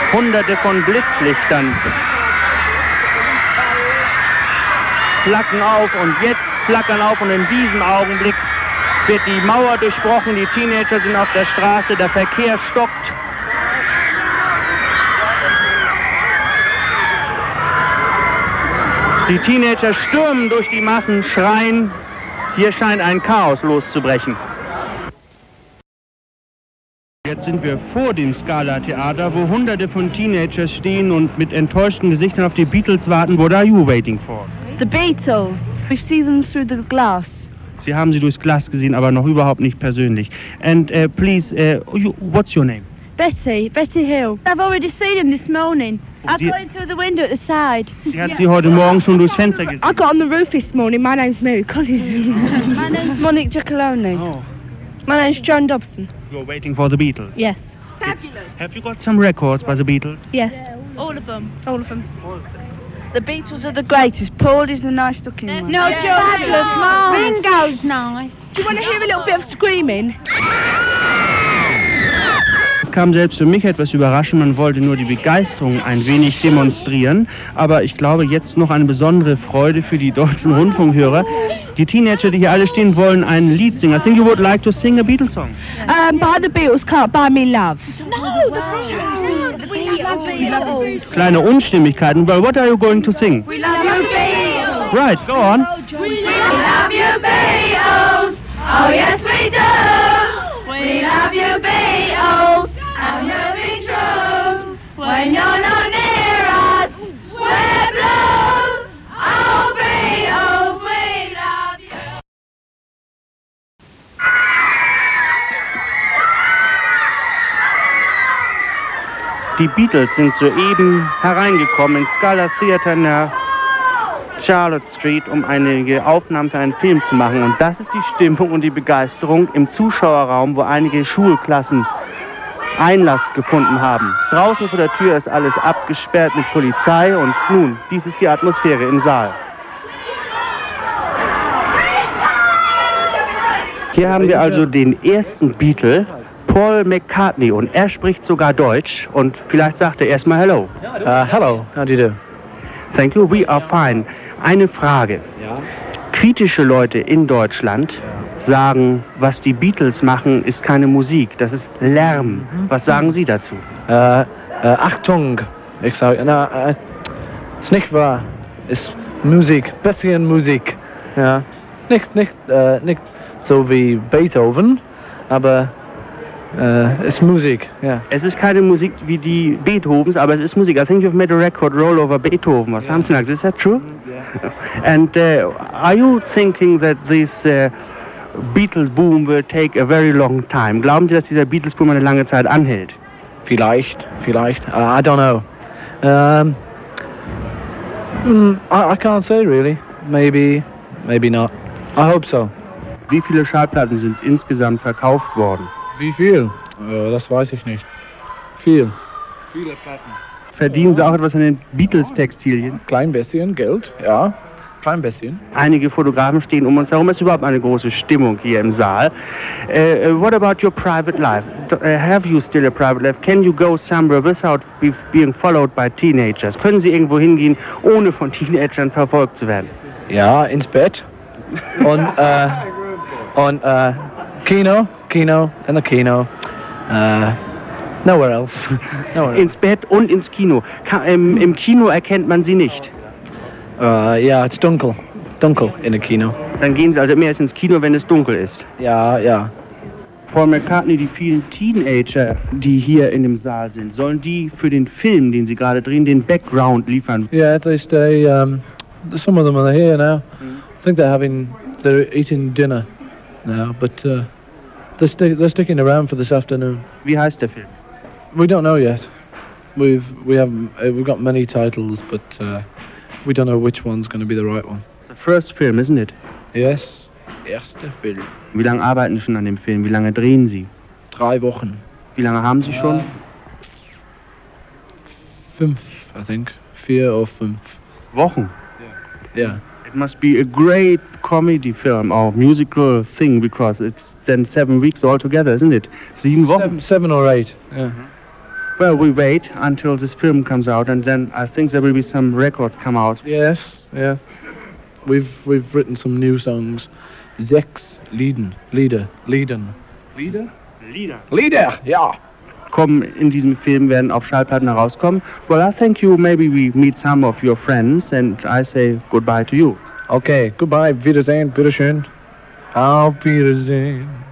Hunderte von Blitzlichtern flackern auf und jetzt flackern auf und in diesem Augenblick wird die Mauer durchbrochen, die Teenager sind auf der Straße, der Verkehr stockt. Die Teenager stürmen durch die Massen, schreien, hier scheint ein Chaos loszubrechen. Jetzt sind wir vor dem Scala-Theater, wo Hunderte von Teenagers stehen und mit enttäuschten Gesichtern auf die Beatles warten. What are you waiting for? The Beatles. We see them through the glass. Sie haben sie durchs Glas gesehen, aber noch überhaupt nicht persönlich. And please, what's your name? Betty Hill. I've already seen him this morning. I got in through the window at the side. Sie hat sie heute Morgen schon durchs Fenster gesehen. I got on the roof this morning. My name's Mary Collins. My name's Monique Giacalone. Oh. My name's Joan Dobson. You're waiting for the Beatles? Yes. Fabulous. Have you got some records by the Beatles? Yes. All of them. All of them. The Beatles are the greatest. Paul is the nice looking one. No, fabulous. Ringo's nice. Do you want to hear a little bit of screaming? Es kam selbst für mich etwas überraschend, man wollte nur die Begeisterung ein wenig demonstrieren, aber ich glaube jetzt noch eine besondere Freude für die deutschen Rundfunkhörer. Die Teenager, die hier alle stehen, wollen ein Lied singen. I think you would like to sing a Beatles song. By the Beatles, Can't Buy Me Love. No, the Beatles. Kleine Unstimmigkeiten. Well, what are you going to sing? We love you, Beatles. Right, go on. We love you, Beatles. Oh, yes, we do. We love you, Beatles. And you'll be true. When you're not near us, we're blue. Oh, Beatles, we love you. Die Beatles sind soeben hereingekommen ins Scala Theater in der Charlotte Street, um einige Aufnahmen für einen Film zu machen. Und das ist die Stimmung und die Begeisterung im Zuschauerraum, wo einige Schulklassen Einlass gefunden haben. Draußen vor der Tür ist alles abgesperrt mit Polizei und nun, dies ist die Atmosphäre im Saal. Hier haben wir also den ersten Beatle, Paul McCartney, und er spricht sogar Deutsch und vielleicht sagt er erstmal Hello. Hello, how do you do? Thank you, we are fine. Eine Frage. Ja. Kritische Leute in Deutschland sagen, was die Beatles machen, ist keine Musik, das ist Lärm. Was sagen Sie dazu? Achtung, ich sage, ist nicht wahr, ist Musik, bisschen Musik. Ja. Nicht so wie Beethoven, aber ist Musik, ja. Es ist keine Musik wie die Beethovens, aber es ist Musik. I think you've made a record roll over Beethoven or something like this. Is that true? Yeah. And are you thinking that this Beatles boom will take a very long time? Glauben Sie, dass dieser Beatles Boom eine lange Zeit anhält? Vielleicht. I don't know. I can't say really. Maybe not. I hope so. Wie viele Schallplatten sind insgesamt verkauft worden? Wie viel? Das weiß ich nicht. Viele Platten. Verdienen Sie auch etwas an den Beatles-Textilien? Klein bisschen Geld, ja. Klein bisschen. Einige Fotografen stehen um uns herum. Es ist überhaupt eine große Stimmung hier im Saal. What about your private life? Have you still a private life? Can you go somewhere without being followed by teenagers? Können Sie irgendwo hingehen, ohne von Teenagern verfolgt zu werden? Ja, ins Bett. Und Kino, in the Kino. Nowhere else. Ins Bett und ins Kino. Im Kino erkennt man Sie nicht. Ja, es ist dunkel in der Kino. Dann gehen Sie also immer erst ins Kino, wenn es dunkel ist. Ja. Paul McCartney, die vielen Teenager, die hier in dem Saal sind, sollen die für den Film, den Sie gerade drehen, den Background liefern? Yeah, at least some of them are here now. I think they're eating dinner now, but they're sticking around for this afternoon. Wie heißt der Film? We don't know yet. We've got many titles, but we don't know which one's going to be the right one. The first film, isn't it? Yes, erster Film. Wie lange arbeiten Sie schon an dem Film? Wie lange drehen Sie? 3 Wochen. Wie lange haben Sie schon? 5, I think. 4 or 5. Wochen? Yeah. It must be a great comedy film or musical thing, because it's then 7 weeks altogether, isn't it? 7 Wochen? 7 or 8, yeah. Well, we wait until this film comes out, and then I think there will be some records come out. Yes, yeah. We've written some new songs. 6 Lieder. Lieder? Lieder, ja. Kommen in diesem Film, werden auf Schallplatten herauskommen. Well, I thank you. Maybe we meet some of your friends, and I say goodbye to you. Okay, goodbye, Wiedersehen, bitteschön. Auf Wiedersehen.